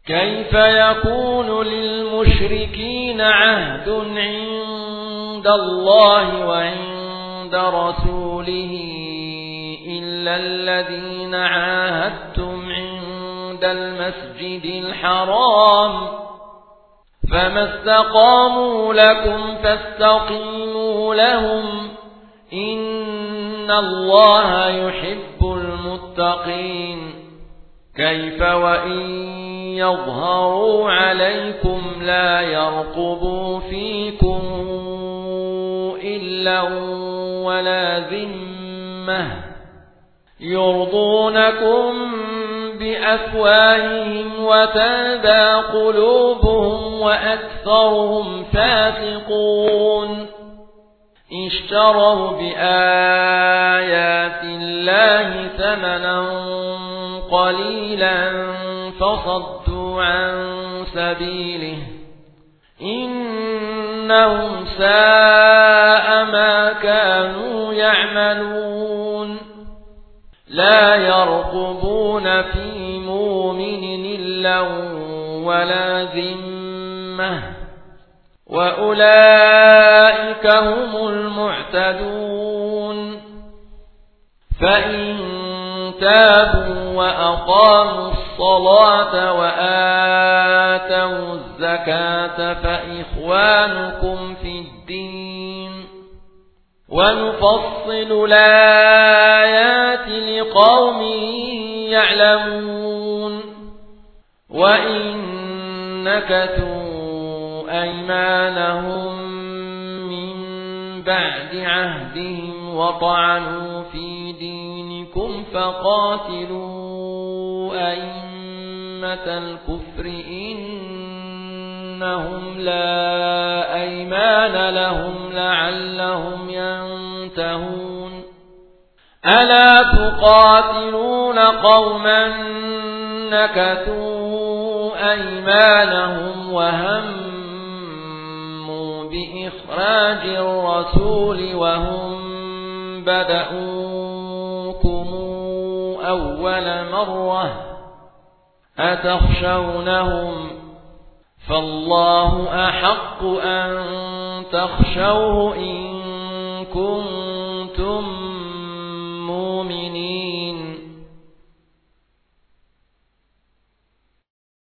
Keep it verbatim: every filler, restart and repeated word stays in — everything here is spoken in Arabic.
كيف يكون للمشركين عهد عند الله وعند رسوله إلا الذين عاهدتم عند المسجد الحرام فما استقاموا لكم فاستقيموا لهم إن الله يحب المتقين كيف وإن يظهروا عليكم لا يرقبوا فيكم إلا ولا ذمة يرضونكم بأفواههم وتابى قلوبهم وأكثرهم فاسقون اشتروا بآيات الله ثمنا قليلا فصدوا عن سبيله إنهم ساء ما كانوا يعملون لا يرقبون في مؤمن إلا ولا ذمة وأولئك هم المعتدون فإن تابوا وأقاموا الصلاة وآتوا الزكاة فإخوانكم في الدين ونفصل الآيات لقوم يعلمون وإن نكثوا أيمانهم من بعد عهدهم وطعنوا في دينكم فقاتلوا أئمة الكفر إنهم لا أيمان لهم لعلهم ينتهون ألا تقاتلون قوما نكثوا أيمانهم وهموا بإخراج الرسول وهم بدأوكم أول مرة أتخشونهم فالله أحق أن تخشوه إن كنتم